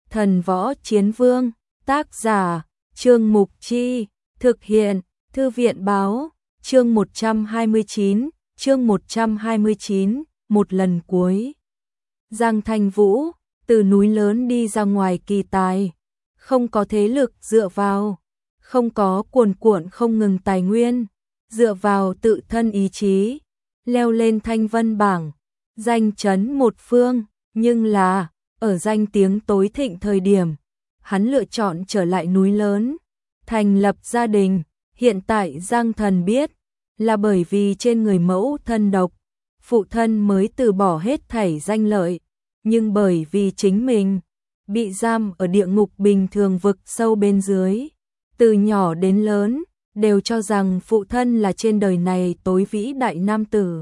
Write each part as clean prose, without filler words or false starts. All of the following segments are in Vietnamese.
Thần Võ Chiến Vương, tác giả, Trương Mục Chi, thực hiện, Thư viện Báo, chương 129, một lần cuối. Giang Thanh Vũ, từ núi lớn đi ra ngoài kỳ tài, không có thế lực dựa vào, không có cuồn cuộn không ngừng tài nguyên, dựa vào tự thân ý chí, leo lên thanh vân bảng, danh chấn một phương, nhưng là, ở danh tiếng tối thịnh thời điểm, hắn lựa chọn trở lại núi lớn, thành lập gia đình. Hiện tại Giang Thần biết, là bởi vì trên người mẫu thân độc, phụ thân mới từ bỏ hết thảy danh lợi, nhưng bởi vì chính mình bị giam ở địa ngục bình thường vực sâu bên dưới, từ nhỏ đến lớn đều cho rằng phụ thân là trên đời này tối vĩ đại nam tử.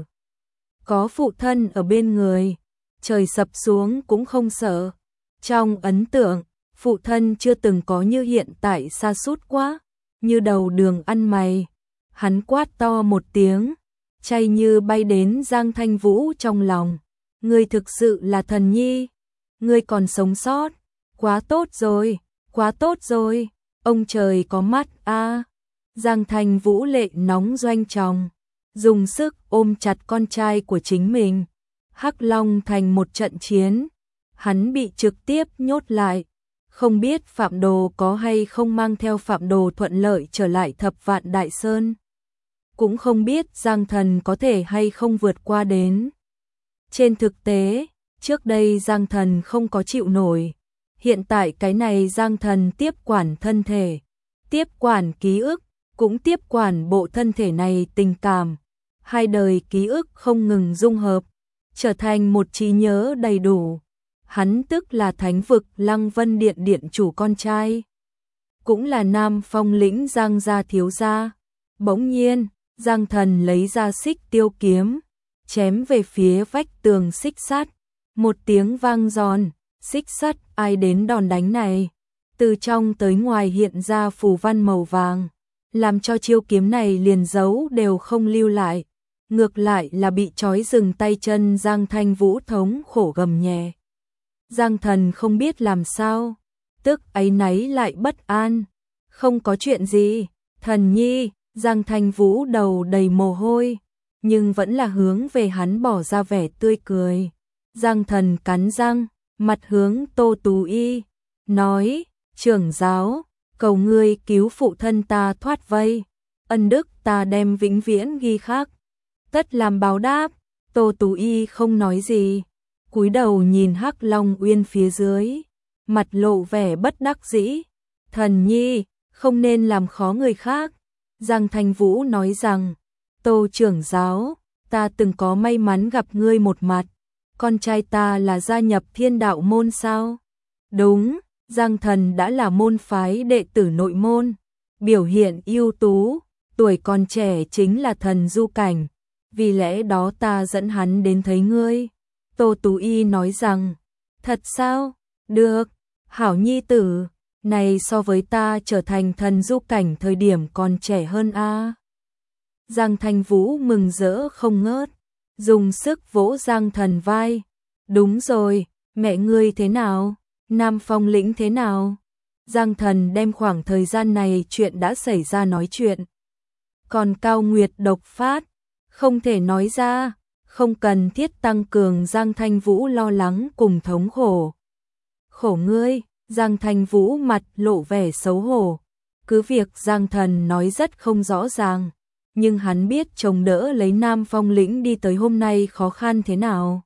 Có phụ thân ở bên người, trời sập xuống cũng không sợ. Trong ấn tượng, phụ thân chưa từng có như hiện tại sa sút quá, như đầu đường ăn mày. Hắn quát to một tiếng, chay như bay đến Giang Thanh Vũ trong lòng. Ngươi thực sự là thần nhi, ngươi còn sống sót, quá tốt rồi, quá tốt rồi, ông trời có mắt a. Giang Thanh Vũ lệ nóng doanh tròng, dùng sức ôm chặt con trai của chính mình. Hắc Long thành một trận chiến, hắn bị trực tiếp nhốt lại, không biết Phạm Đồ có hay không mang theo Phạm Đồ thuận lợi trở lại Thập Vạn Đại Sơn. Cũng không biết Giang Thần có thể hay không vượt qua đến. Trên thực tế, trước đây Giang Thần không có chịu nổi, hiện tại cái này Giang Thần tiếp quản thân thể, tiếp quản ký ức, cũng tiếp quản bộ thân thể này tình cảm. Hai đời ký ức không ngừng dung hợp, trở thành một trí nhớ đầy đủ. Hắn tức là Thánh vực Lăng Vân Điện điện chủ con trai, cũng là Nam Phong lĩnh Giang gia thiếu gia. Bỗng nhiên, Giang Thần lấy ra xích tiêu kiếm, chém về phía vách tường xích sắt. Một tiếng vang giòn, xích sắt ai đến đòn đánh này, từ trong tới ngoài hiện ra phù văn màu vàng, làm cho chiêu kiếm này liền dấu đều không lưu lại. Ngược lại là bị trói dừng tay chân Giang Thanh Vũ thống khổ gầm nhẹ. Giang Thần không biết làm sao, tức áy náy lại bất an. Không có chuyện gì, thần nhi. Giang Thanh Vũ đầu đầy mồ hôi, nhưng vẫn là hướng về hắn bỏ ra vẻ tươi cười. Giang Thần cắn răng, mặt hướng Tô Tú Y, nói, trưởng giáo, cầu ngươi cứu phụ thân ta thoát vây, ân đức ta đem vĩnh viễn ghi khắc, tất làm báo đáp. Tô Tú Y không nói gì, cúi đầu nhìn Hắc Long Uyên phía dưới, mặt lộ vẻ bất đắc dĩ. Thần nhi, không nên làm khó người khác. Giang Thanh Vũ nói rằng, Tô trưởng giáo, ta từng có may mắn gặp ngươi một mặt, con trai ta là gia nhập Thiên Đạo môn sao? Đúng, Giang Thần đã là môn phái đệ tử nội môn, biểu hiện ưu tú, tuổi còn trẻ chính là thần du cảnh, vì lẽ đó ta dẫn hắn đến thấy ngươi. Tô Tú Y nói rằng, thật sao? Được, hảo nhi tử. Này so với ta trở thành thần du cảnh thời điểm còn trẻ hơn a. Giang Thanh Vũ mừng rỡ không ngớt, dùng sức vỗ Giang Thần vai. Đúng rồi, mẹ ngươi thế nào? Nam Phong lĩnh thế nào? Giang Thần đem khoảng thời gian này chuyện đã xảy ra nói chuyện. Còn Cao Nguyệt độc phát, không thể nói ra, không cần thiết tăng cường. Giang Thanh Vũ lo lắng cùng thống khổ. Khổ ngươi. Giang Thanh Vũ mặt lộ vẻ xấu hổ, cứ việc Giang Thần nói rất không rõ ràng, nhưng hắn biết chống đỡ lấy Nam Phong lĩnh đi tới hôm nay khó khăn thế nào.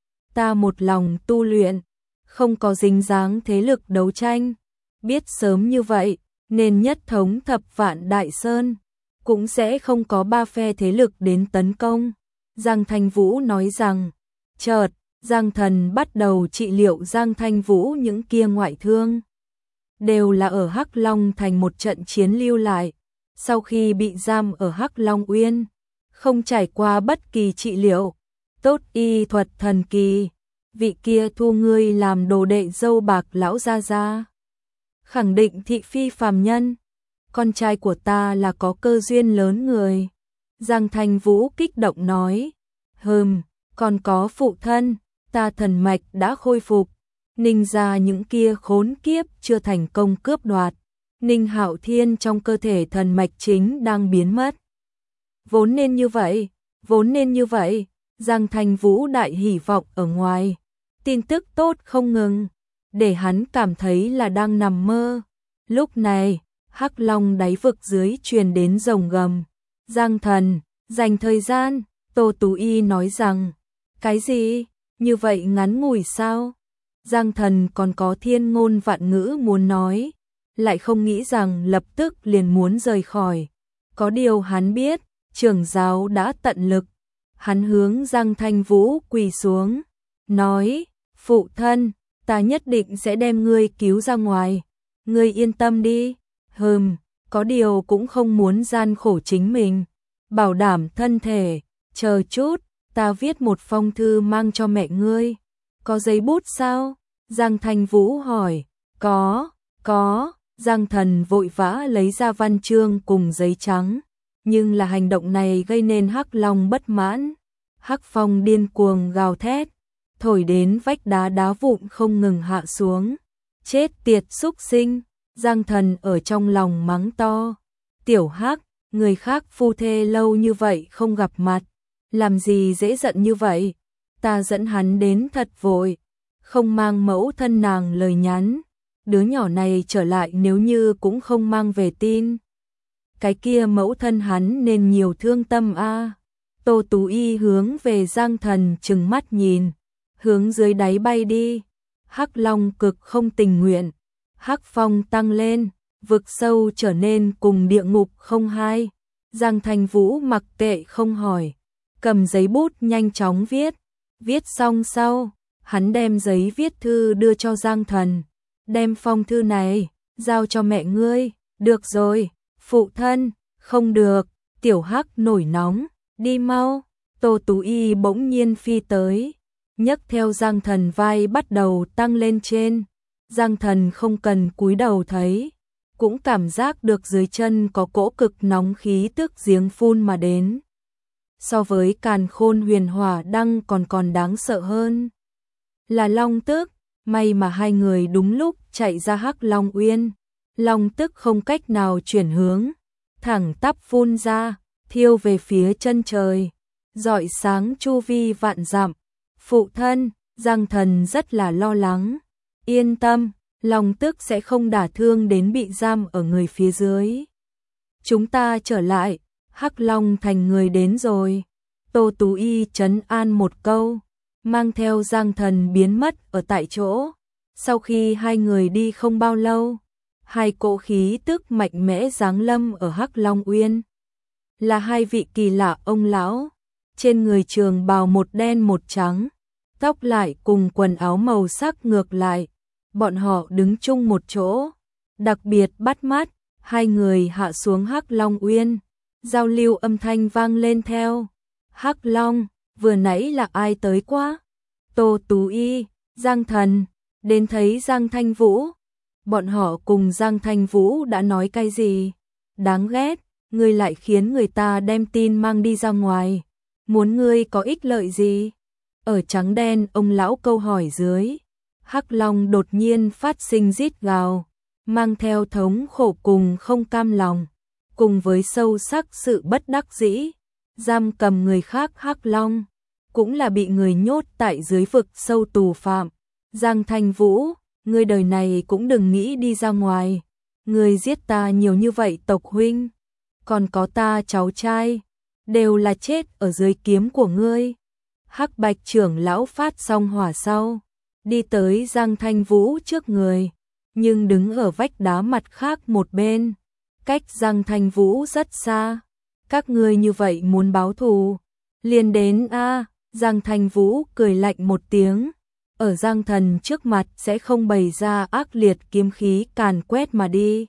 Ta một lòng tu luyện, không có dính dáng thế lực đấu tranh, biết sớm như vậy, nên nhất thống Thập Vạn Đại Sơn, cũng sẽ không có ba phe thế lực đến tấn công. Giang Thanh Vũ nói rằng, chợt Giang Thần bắt đầu trị liệu Giang Thanh Vũ những kia ngoại thương. Đều là ở Hắc Long thành một trận chiến lưu lại, sau khi bị giam ở Hắc Long Uyên, không trải qua bất kỳ trị liệu, tốt y thuật thần kỳ, vị kia thu ngươi làm đồ đệ dâu bạc lão gia gia. Khẳng định thị phi phàm nhân, con trai của ta là có cơ duyên lớn người. Giang Thanh Vũ kích động nói, còn có phụ thân. Ta thần mạch đã khôi phục, Ninh gia những kia khốn kiếp chưa thành công cướp đoạt. Ninh Hạo Thiên trong cơ thể thần mạch chính đang biến mất. Vốn nên như vậy, Giang Thành Vũ đại hỉ vọng ở ngoài. Tin tức tốt không ngừng, để hắn cảm thấy là đang nằm mơ. Lúc này, Hắc Long đáy vực dưới truyền đến rồng gầm. Giang thần, dành thời gian, Tô Tú Y nói rằng, cái gì, như vậy ngắn ngủi sao? Giang thần còn có thiên ngôn vạn ngữ muốn nói, lại không nghĩ rằng lập tức liền muốn rời khỏi. Có điều hắn biết, trưởng giáo đã tận lực. Hắn hướng Giang Thanh Vũ quỳ xuống, nói, phụ thân, ta nhất định sẽ đem ngươi cứu ra ngoài. Ngươi yên tâm đi. Có điều cũng không muốn gian khổ chính mình. Bảo đảm thân thể, chờ chút, ta viết một phong thư mang cho mẹ ngươi. Có giấy bút sao? Giang Thanh Vũ hỏi. Có. Giang thần vội vã lấy ra văn chương cùng giấy trắng. Nhưng là hành động này gây nên Hắc Long bất mãn. Hắc Phong điên cuồng gào thét, thổi đến vách đá vụn không ngừng hạ xuống. Chết tiệt xúc sinh, Giang thần ở trong lòng mắng to. Tiểu Hắc, người khác phu thê lâu như vậy không gặp mặt, làm gì dễ giận như vậy? Ta dẫn hắn đến thật vội, không mang mẫu thân nàng lời nhắn. Đứa nhỏ này trở lại nếu như cũng không mang về tin. Cái kia mẫu thân hắn nên nhiều thương tâm a. Tô Tú Y hướng về Giang thần trừng mắt nhìn, hướng dưới đáy bay đi. Hắc Long cực không tình nguyện. Hắc Phong tăng lên, vực sâu trở nên cùng địa ngục không hai. Giang Thanh Vũ mặc kệ không hỏi, cầm giấy bút nhanh chóng viết. Viết xong sau, hắn đem giấy viết thư đưa cho Giang thần. Đem phong thư này, giao cho mẹ ngươi. Được rồi, phụ thân. Không được, Tiểu Hắc nổi nóng. Đi mau. Tô Tú Y bỗng nhiên phi tới, nhấc theo Giang thần vai bắt đầu tăng lên trên. Giang thần không cần cúi đầu thấy, cũng cảm giác được dưới chân có cỗ cực nóng khí tức giếng phun mà đến. So với Càn Khôn Huyền Hỏa Đăng còn đáng sợ hơn. Là long tức, may mà hai người đúng lúc chạy ra Hắc Long Uyên. Long tức không cách nào chuyển hướng, thẳng tắp phun ra, thiêu về phía chân trời, rọi sáng chu vi vạn dặm. Phụ thân, Giang thần rất là lo lắng. Yên tâm, long tức sẽ không đả thương đến bị giam ở người phía dưới. Chúng ta trở lại, Hắc Long thành người đến rồi. Tô Tú Y trấn an một câu, mang theo Giang thần biến mất ở tại chỗ. Sau khi hai người đi không bao lâu, hai cỗ khí tức mạnh mẽ giáng lâm ở Hắc Long Uyên. Là hai vị kỳ lạ ông lão, trên người trường bào một đen một trắng, tóc lại cùng quần áo màu sắc ngược lại. Bọn họ đứng chung một chỗ, đặc biệt bắt mắt. Hai người hạ xuống Hắc Long Uyên, giao lưu âm thanh vang lên theo. Hắc Long, vừa nãy là ai tới quá? Tô Tú Y, Giang thần, đến thấy Giang Thanh Vũ. Bọn họ cùng Giang Thanh Vũ đã nói cái gì? Đáng ghét, ngươi lại khiến người ta đem tin mang đi ra ngoài. Muốn ngươi có ích lợi gì? Ở trắng đen ông lão câu hỏi dưới, Hắc Long đột nhiên phát sinh rít gào, mang theo thống khổ cùng không cam lòng, cùng với sâu sắc sự bất đắc dĩ. Giam cầm người khác Hắc Long, cũng là bị người nhốt tại dưới vực sâu tù phạm. Giang Thanh Vũ, ngươi đời này cũng đừng nghĩ đi ra ngoài. Ngươi giết ta nhiều như vậy tộc huynh, còn có ta cháu trai, đều là chết ở dưới kiếm của ngươi. Hắc Bạch trưởng lão phát xong hỏa sau, đi tới Giang Thanh Vũ trước người, nhưng đứng ở vách đá mặt khác một bên, cách Giang Thanh Vũ rất xa. Các ngươi như vậy muốn báo thù, liền đến a. Giang Thanh Vũ cười lạnh một tiếng, ở Giang thần trước mặt sẽ không bày ra ác liệt kiếm khí càn quét mà đi.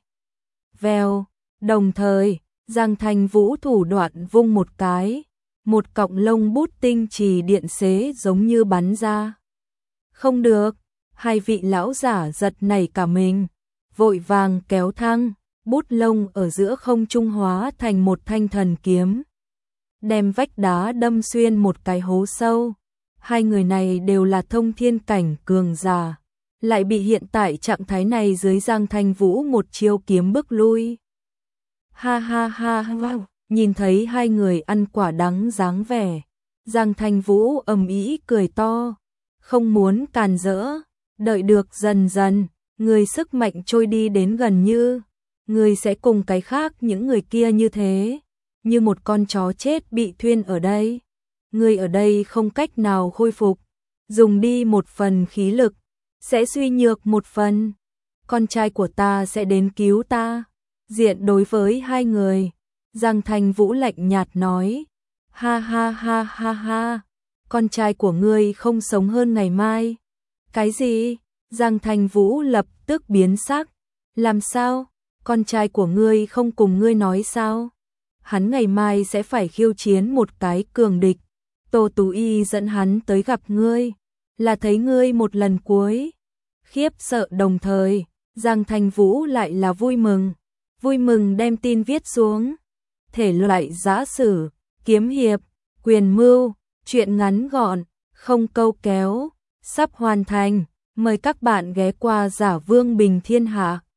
Vèo, đồng thời, Giang Thanh Vũ thủ đoạn vung một cái, một cọng lông bút tinh trì điện xế giống như bắn ra. Không được, hai vị lão giả giật nảy cả mình, vội vàng kéo thăng, bút lông ở giữa không trung hóa thành một thanh thần kiếm, đem vách đá đâm xuyên một cái hố sâu. Hai người này đều là thông thiên cảnh cường giả, lại bị hiện tại trạng thái này dưới Giang Thanh Vũ một chiêu kiếm bức lui. Ha ha ha wow. Nhìn thấy hai người ăn quả đắng dáng vẻ, Giang Thanh Vũ ầm ĩ cười to, không muốn càn rỡ, đợi được dần dần, người sức mạnh trôi đi đến gần như, người sẽ cùng cái khác những người kia như thế, như một con chó chết bị thuyên ở đây. Người ở đây không cách nào khôi phục, dùng đi một phần khí lực, sẽ suy nhược một phần. Con trai của ta sẽ đến cứu ta. Diện đối với hai người, Giang Thanh Vũ lạnh nhạt nói, ha ha ha ha ha, con trai của ngươi không sống hơn ngày mai. Cái gì? Giang Thanh Vũ lập tức biến sắc, làm sao? Con trai của ngươi không cùng ngươi nói sao? Hắn ngày mai sẽ phải khiêu chiến một cái cường địch. Tô Tú Y dẫn hắn tới gặp ngươi, là thấy ngươi một lần cuối. Khiếp sợ đồng thời, Giang Thanh Vũ lại là vui mừng đem tin viết xuống. Thể loại giã sử, kiếm hiệp, quyền mưu, truyện ngắn gọn, không câu kéo, sắp hoàn thành. Mời các bạn ghé qua Giả Vương Bình Thiên Hạ.